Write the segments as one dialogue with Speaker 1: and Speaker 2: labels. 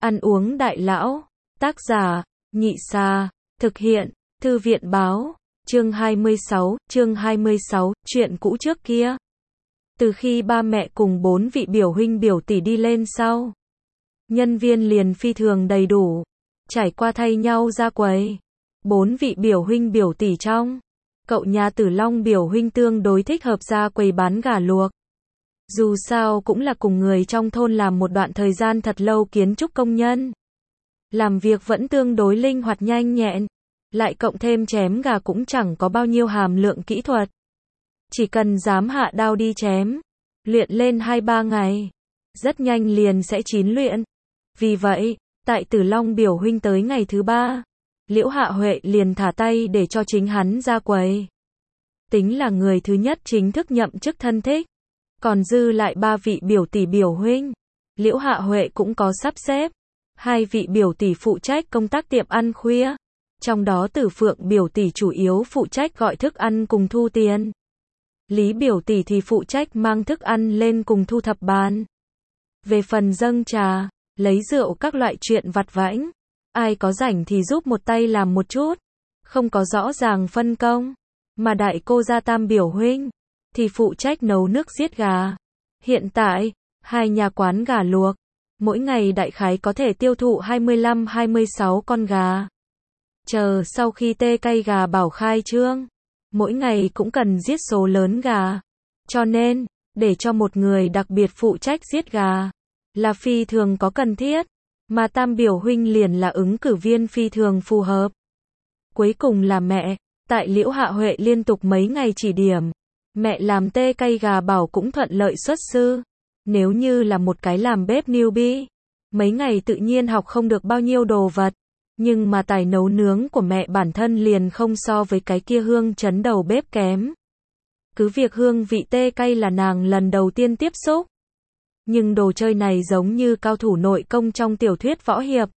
Speaker 1: Ăn uống đại lão. Tác giả, Nhị Sa. Thực hiện, Thư viện báo. Chương 26, chuyện cũ trước kia. Từ khi ba mẹ cùng 4 vị biểu huynh biểu tỷ đi lên sau, nhân viên liền phi thường đầy đủ, trải qua thay nhau ra quầy. 4 vị biểu huynh biểu tỷ trong, cậu nhà Tử Long biểu huynh tương đối thích hợp ra quầy bán gà luộc. Dù sao cũng là cùng người trong thôn làm một đoạn thời gian thật lâu kiến trúc công nhân. Làm việc vẫn tương đối linh hoạt nhanh nhẹn, lại cộng thêm chém gà cũng chẳng có bao nhiêu hàm lượng kỹ thuật. Chỉ cần dám hạ đao đi chém, luyện lên 2-3 ngày, rất nhanh liền sẽ chín luyện. Vì vậy, tại Tử Long biểu huynh tới ngày thứ 3, Liễu Hạ Huệ liền thả tay để cho chính hắn ra quầy. Tính là người thứ nhất chính thức nhậm chức thân thích. Còn dư lại 3 vị biểu tỷ biểu huynh, Liễu Hạ Huệ cũng có sắp xếp. 2 vị biểu tỷ phụ trách công tác tiệm ăn khuya, trong đó Tử Phượng biểu tỷ chủ yếu phụ trách gọi thức ăn cùng thu tiền. Lý biểu tỷ thì phụ trách mang thức ăn lên cùng thu thập bàn. Về phần dâng trà, lấy rượu các loại chuyện vặt vãnh, ai có rảnh thì giúp một tay làm một chút, không có rõ ràng phân công. Mà đại cô gia Tam biểu huynh thì phụ trách nấu nước giết gà. Hiện tại, 2 nhà quán gà luộc, mỗi ngày đại khái có thể tiêu thụ 25-26 con gà. Chờ sau khi tê cay gà bảo khai trương, mỗi ngày cũng cần giết số lớn gà. Cho nên, để cho một người đặc biệt phụ trách giết gà, là phi thường có cần thiết. Mà Tam biểu huynh liền là ứng cử viên phi thường phù hợp. Cuối cùng là mẹ, tại Liễu Hạ Huệ liên tục mấy ngày chỉ điểm, mẹ làm tê cay gà bảo cũng thuận lợi xuất sư. Nếu như là một cái làm bếp newbie, mấy ngày tự nhiên học không được bao nhiêu đồ vật. Nhưng mà tài nấu nướng của mẹ bản thân liền không so với cái kia hương chấn đầu bếp kém. Cứ việc hương vị tê cay là nàng lần đầu tiên tiếp xúc. Nhưng đồ chơi này giống như cao thủ nội công trong tiểu thuyết võ hiệp.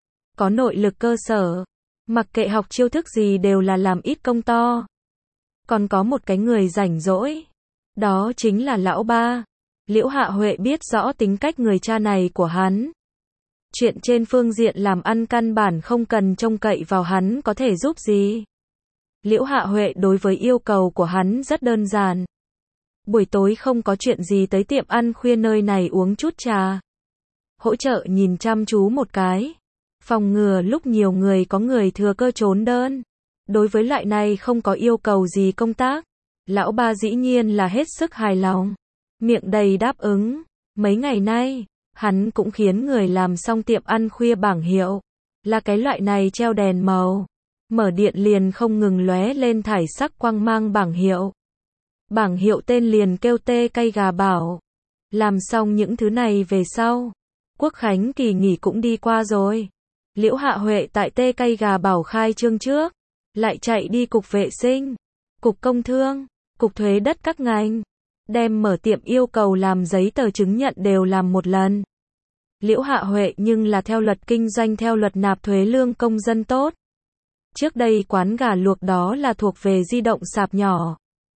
Speaker 1: Có nội lực cơ sở, mặc kệ học chiêu thức gì đều là làm ít công to. Còn có một cái người rảnh rỗi, đó chính là lão ba. Liễu Hạ Huệ biết rõ tính cách người cha này của hắn. Chuyện trên phương diện làm ăn căn bản không cần trông cậy vào hắn có thể giúp gì. Liễu Hạ Huệ đối với yêu cầu của hắn rất đơn giản. Buổi tối không có chuyện gì tới tiệm ăn khuya nơi này uống chút trà. Hỗ trợ nhìn chăm chú một cái. Phòng ngừa lúc nhiều người có người thừa cơ trốn đơn. Đối với loại này không có yêu cầu gì công tác, lão ba dĩ nhiên là hết sức hài lòng. Miệng đầy đáp ứng. Mấy ngày nay, hắn cũng khiến người làm xong tiệm ăn khuya bảng hiệu. Là cái loại này treo đèn màu. Mở điện liền không ngừng lóe lên thải sắc quang mang bảng hiệu. Bảng hiệu tên liền kêu tê cay gà bảo. Làm xong những thứ này về sau, Quốc khánh kỳ nghỉ cũng đi qua rồi. Liễu Hạ Huệ tại tê cay gà bảo khai trương trước, lại chạy đi cục vệ sinh, cục công thương, cục thuế đất các ngành. Đem mở tiệm yêu cầu làm giấy tờ chứng nhận đều làm một lần. Liễu Hạ Huệ nhưng là theo luật kinh doanh theo luật nạp thuế lương công dân tốt. Trước đây quán gà luộc đó là thuộc về di động sạp nhỏ.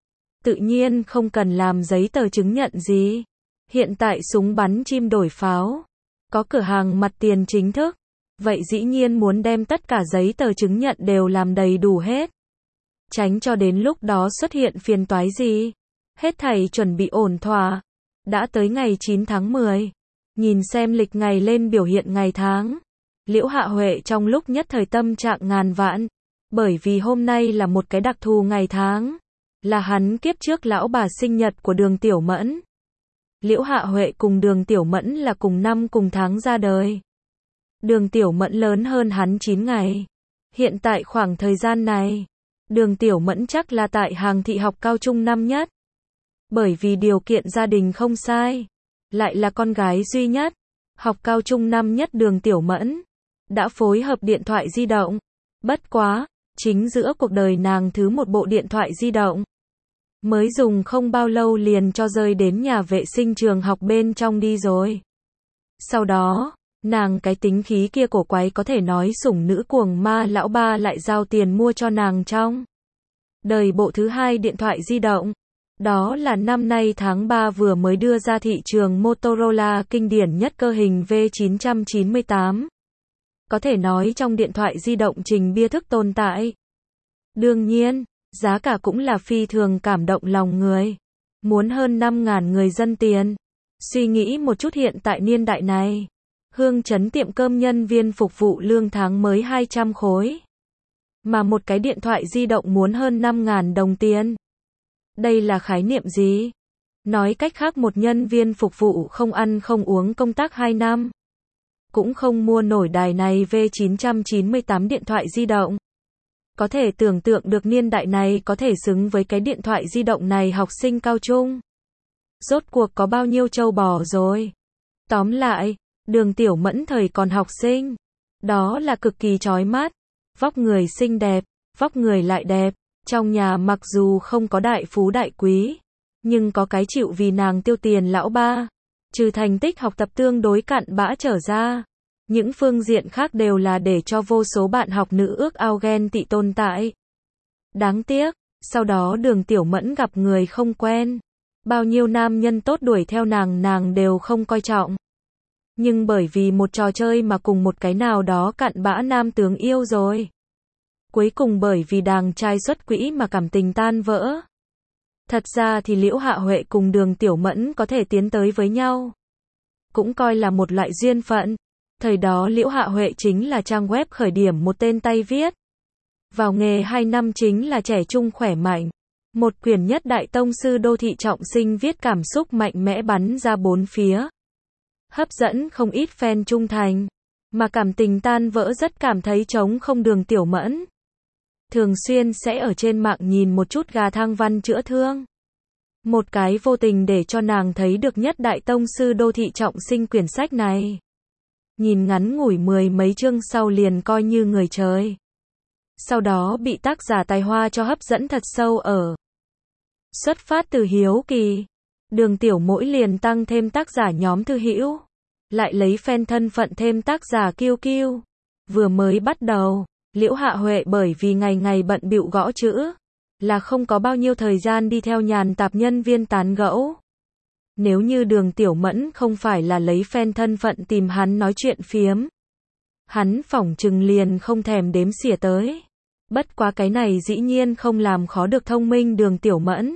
Speaker 1: Tự nhiên không cần làm giấy tờ chứng nhận gì. Hiện tại súng bắn chim đổi pháo, có cửa hàng mặt tiền chính thức. Vậy dĩ nhiên muốn đem tất cả giấy tờ chứng nhận đều làm đầy đủ hết. Tránh cho đến lúc đó xuất hiện phiền toái gì. Hết thảy chuẩn bị ổn thỏa. Đã tới ngày 9 tháng 10. Nhìn xem lịch ngày lên biểu hiện ngày tháng. Liễu Hạ Huệ trong lúc nhất thời tâm trạng ngàn vạn. Bởi vì hôm nay là một cái đặc thù ngày tháng. Là hắn kiếp trước lão bà sinh nhật của Đường Tiểu Mẫn. Liễu Hạ Huệ cùng Đường Tiểu Mẫn là cùng năm cùng tháng ra đời. Đường Tiểu Mẫn lớn hơn hắn 9 ngày. Hiện tại khoảng thời gian này, Đường Tiểu Mẫn chắc là tại hàng thị học cao trung năm nhất. Bởi vì điều kiện gia đình không sai, lại là con gái duy nhất, học cao trung năm nhất Đường Tiểu Mẫn đã phối hợp điện thoại di động. Bất quá, chính giữa cuộc đời nàng thứ một bộ điện thoại di động. Mới dùng không bao lâu liền cho rơi đến nhà vệ sinh trường học bên trong đi rồi. Sau đó, nàng cái tính khí kia cổ quái có thể nói sủng nữ cuồng ma lão ba lại giao tiền mua cho nàng trong đời bộ thứ 2 điện thoại di động. Đó là năm nay tháng 3 vừa mới đưa ra thị trường Motorola kinh điển nhất cơ hình V998. Có thể nói trong điện thoại di động trình bia thức tồn tại. Đương nhiên, giá cả cũng là phi thường cảm động lòng người. Muốn hơn 5.000 người dân tiền. Suy nghĩ một chút hiện tại niên đại này. Hương chấn tiệm cơm nhân viên phục vụ lương tháng mới 200 khối. Mà một cái điện thoại di động muốn hơn 5.000 đồng tiền. Đây là khái niệm gì? Nói cách khác một nhân viên phục vụ không ăn không uống công tác 2 năm. Cũng không mua nổi đài này V998 điện thoại di động. Có thể tưởng tượng được niên đại này có thể xứng với cái điện thoại di động này học sinh cao trung. Rốt cuộc có bao nhiêu trâu bò rồi. Tóm lại, Đường Tiểu Mẫn thời còn học sinh. Đó là cực kỳ chói mắt. Vóc người xinh đẹp, vóc người lại đẹp. Trong nhà mặc dù không có đại phú đại quý, nhưng có cái chịu vì nàng tiêu tiền lão ba. Trừ thành tích học tập tương đối cặn bã trở ra. Những phương diện khác đều là để cho vô số bạn học nữ ước ao ghen tị tồn tại. Đáng tiếc, sau đó Đường Tiểu Mẫn gặp người không quen. Bao nhiêu nam nhân tốt đuổi theo nàng đều không coi trọng. Nhưng bởi vì một trò chơi mà cùng một cái nào đó cặn bã nam tướng yêu rồi. Cuối cùng bởi vì đàng trai xuất quỹ mà cảm tình tan vỡ. Thật ra thì Liễu Hạ Huệ cùng Đường Tiểu Mẫn có thể tiến tới với nhau. Cũng coi là một loại duyên phận. Thời đó Liễu Hạ Huệ chính là trang web khởi điểm một tên tay viết. Vào nghề 2 năm chính là trẻ trung khỏe mạnh. Một quyển nhất đại tông sư đô thị trọng sinh viết cảm xúc mạnh mẽ bắn ra bốn phía. Hấp dẫn không ít fan trung thành. Mà cảm tình tan vỡ rất cảm thấy trống không Đường Tiểu Mẫn. Thường xuyên sẽ ở trên mạng nhìn một chút gà thang văn chữa thương. Một cái vô tình để cho nàng thấy được nhất đại tông sư đô thị trọng sinh quyển sách này. Nhìn ngắn ngủi 10 mấy chương sau liền coi như người trời. Sau đó bị tác giả tài hoa cho hấp dẫn thật sâu ở. Xuất phát từ hiếu kỳ, Đường Tiểu Mỗi liền tăng thêm tác giả nhóm thư hữu. Lại lấy fan thân phận thêm tác giả kiêu kiêu. Vừa mới bắt đầu, Liễu Hạ Huệ bởi vì ngày ngày bận bịu gõ chữ, là không có bao nhiêu thời gian đi theo nhàn tạp nhân viên tán gẫu. Nếu như Đường Tiểu Mẫn không phải là lấy fan thân phận tìm hắn nói chuyện phiếm, hắn phỏng chừng liền không thèm đếm xỉa tới. Bất quá cái này dĩ nhiên không làm khó được thông minh Đường Tiểu Mẫn.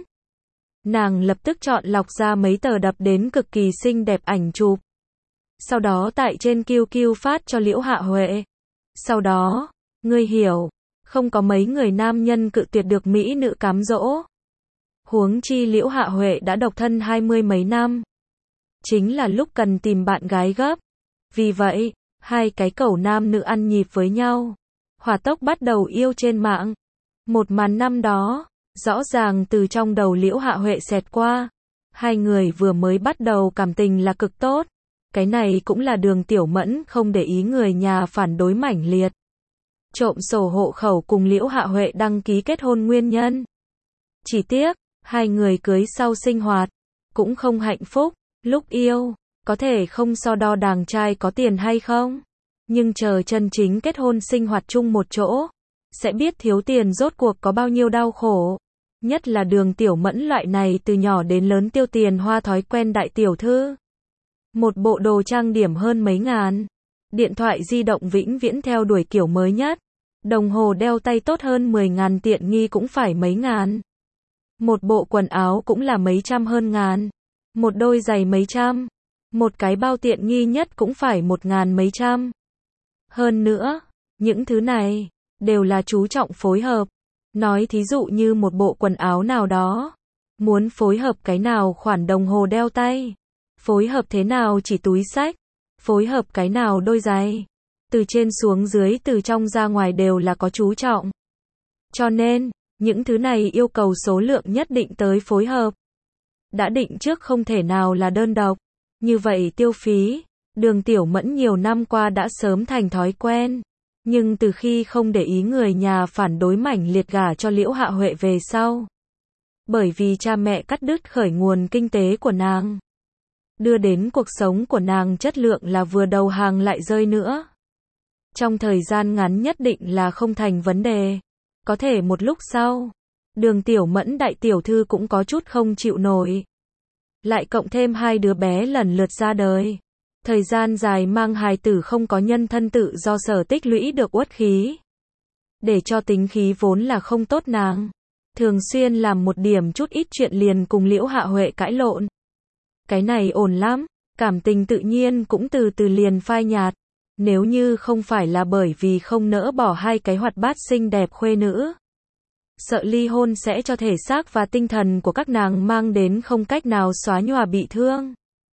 Speaker 1: Nàng lập tức chọn lọc ra mấy tờ đập đến cực kỳ xinh đẹp ảnh chụp. Sau đó tại trên QQ phát cho Liễu Hạ Huệ. Sau đó, ngươi hiểu, không có mấy người nam nhân cự tuyệt được mỹ nữ cám dỗ. Huống chi Liễu Hạ Huệ đã độc thân 20 mấy năm. Chính là lúc cần tìm bạn gái gấp. Vì vậy, hai cái cẩu nam nữ ăn nhịp với nhau. Hỏa tốc bắt đầu yêu trên mạng. Một màn năm đó, rõ ràng từ trong đầu Liễu Hạ Huệ xẹt qua. Hai người vừa mới bắt đầu cảm tình là cực tốt. Cái này cũng là Đường Tiểu Mẫn không để ý người nhà phản đối mãnh liệt. Trộm sổ hộ khẩu cùng Liễu Hạ Huệ đăng ký kết hôn nguyên nhân. Chỉ tiếc, hai người cưới sau sinh hoạt, cũng không hạnh phúc. Lúc yêu, có thể không so đo đàng trai có tiền hay không. Nhưng chờ chân chính kết hôn sinh hoạt chung một chỗ, sẽ biết thiếu tiền rốt cuộc có bao nhiêu đau khổ. Nhất là Đường Tiểu Mẫn loại này từ nhỏ đến lớn tiêu tiền hoa thói quen đại tiểu thư. Một bộ đồ trang điểm hơn mấy ngàn. Điện thoại di động vĩnh viễn theo đuổi kiểu mới nhất. Đồng hồ đeo tay tốt hơn 10.000 tiện nghi cũng phải mấy ngàn. Một bộ quần áo cũng là mấy trăm hơn ngàn. Một đôi giày mấy trăm. Một cái bao tiện nghi nhất cũng phải 1.000 mấy trăm. Hơn nữa, những thứ này đều là chú trọng phối hợp. Nói thí dụ như một bộ quần áo nào đó, muốn phối hợp cái nào khoản đồng hồ đeo tay, phối hợp thế nào chỉ túi xách, phối hợp cái nào đôi giày. Từ trên xuống dưới từ trong ra ngoài đều là có chú trọng. Cho nên, những thứ này yêu cầu số lượng nhất định tới phối hợp. Đã định trước không thể nào là đơn độc. Như vậy tiêu phí, Đường Tiểu Mẫn nhiều năm qua đã sớm thành thói quen. Nhưng từ khi không để ý người nhà phản đối mãnh liệt gả cho Liễu Hạ Huệ về sau. Bởi vì cha mẹ cắt đứt khởi nguồn kinh tế của nàng. Đưa đến cuộc sống của nàng chất lượng là vừa đầu hàng lại rơi nữa. Trong thời gian ngắn nhất định là không thành vấn đề. Có thể một lúc sau, Đường Tiểu Mẫn đại tiểu thư cũng có chút không chịu nổi. Lại cộng thêm hai đứa bé lần lượt ra đời. Thời gian dài mang hài tử không có nhân thân tự do sở tích lũy được uất khí. Để cho tính khí vốn là không tốt nàng. Thường xuyên làm một điểm chút ít chuyện liền cùng Liễu Hạ Huệ cãi lộn. Cái này ổn lắm, cảm tình tự nhiên cũng từ từ liền phai nhạt. Nếu như không phải là bởi vì không nỡ bỏ hai cái hoạt bát xinh đẹp khuê nữ. Sợ ly hôn sẽ cho thể xác và tinh thần của các nàng mang đến không cách nào xóa nhòa bị thương.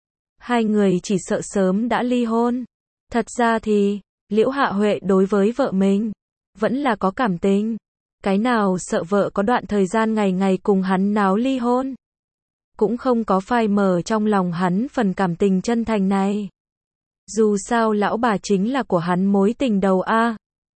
Speaker 1: Hai người chỉ sợ sớm đã ly hôn. Thật ra thì, Liễu Hạ Huệ đối với vợ mình, vẫn là có cảm tình. Cái nào sợ vợ có đoạn thời gian ngày ngày cùng hắn náo ly hôn. Cũng không có phai mờ trong lòng hắn phần cảm tình chân thành này. Dù sao lão bà chính là của hắn mối tình đầu a.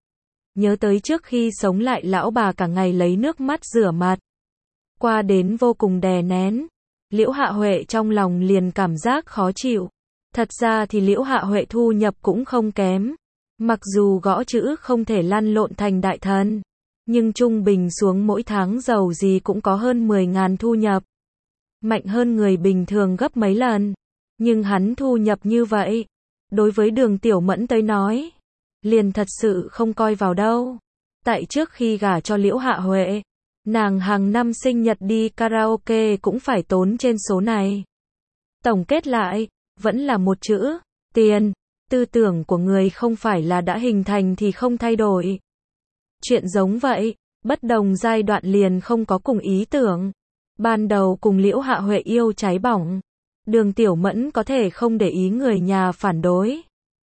Speaker 1: Nhớ tới trước khi sống lại lão bà cả ngày lấy nước mắt rửa mặt. Qua đến vô cùng đè nén. Liễu Hạ Huệ trong lòng liền cảm giác khó chịu. Thật ra thì Liễu Hạ Huệ thu nhập cũng không kém. Mặc dù gõ chữ không thể lăn lộn thành đại thần. Nhưng trung bình xuống mỗi tháng giàu gì cũng có hơn 10.000 thu nhập. Mạnh hơn người bình thường gấp mấy lần. Nhưng hắn thu nhập như vậy. Đối với Đường Tiểu Mẫn tới nói. Liền thật sự không coi vào đâu. Tại trước khi gả cho Liễu Hạ Huệ. Nàng hàng năm sinh nhật đi karaoke cũng phải tốn trên số này. Tổng kết lại, vẫn là một chữ, tiền. Tư tưởng của người không phải là đã hình thành thì không thay đổi. Chuyện giống vậy, bất đồng giai đoạn liền không có cùng ý tưởng. Ban đầu cùng Liễu Hạ Huệ yêu cháy bỏng. Đường Tiểu Mẫn có thể không để ý người nhà phản đối.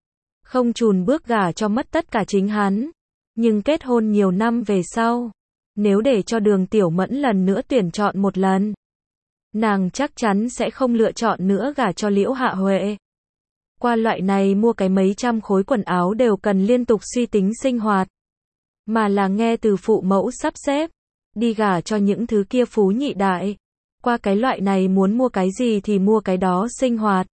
Speaker 1: Không chùn bước gả cho mất tất cả chính hắn. Nhưng kết hôn nhiều năm về sau. Nếu để cho Đường Tiểu Mẫn lần nữa tuyển chọn một lần. Nàng chắc chắn sẽ không lựa chọn nữa gả cho Liễu Hạ Huệ. Qua loại này mua cái mấy trăm khối quần áo đều cần liên tục suy tính sinh hoạt. Mà là nghe từ phụ mẫu sắp xếp. Đi gả cho những thứ kia phú nhị đại. Qua cái loại này muốn mua cái gì thì mua cái đó sinh hoạt.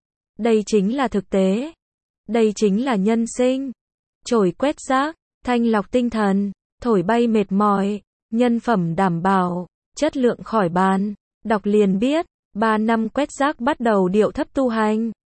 Speaker 1: Đây chính là thực tế. Đây chính là nhân sinh. Chổi quét rác, thanh lọc tinh thần, thổi bay mệt mỏi, nhân phẩm đảm bảo, chất lượng khỏi bàn. Đọc liền biết, 3 năm quét rác bắt đầu điệu thấp tu hành.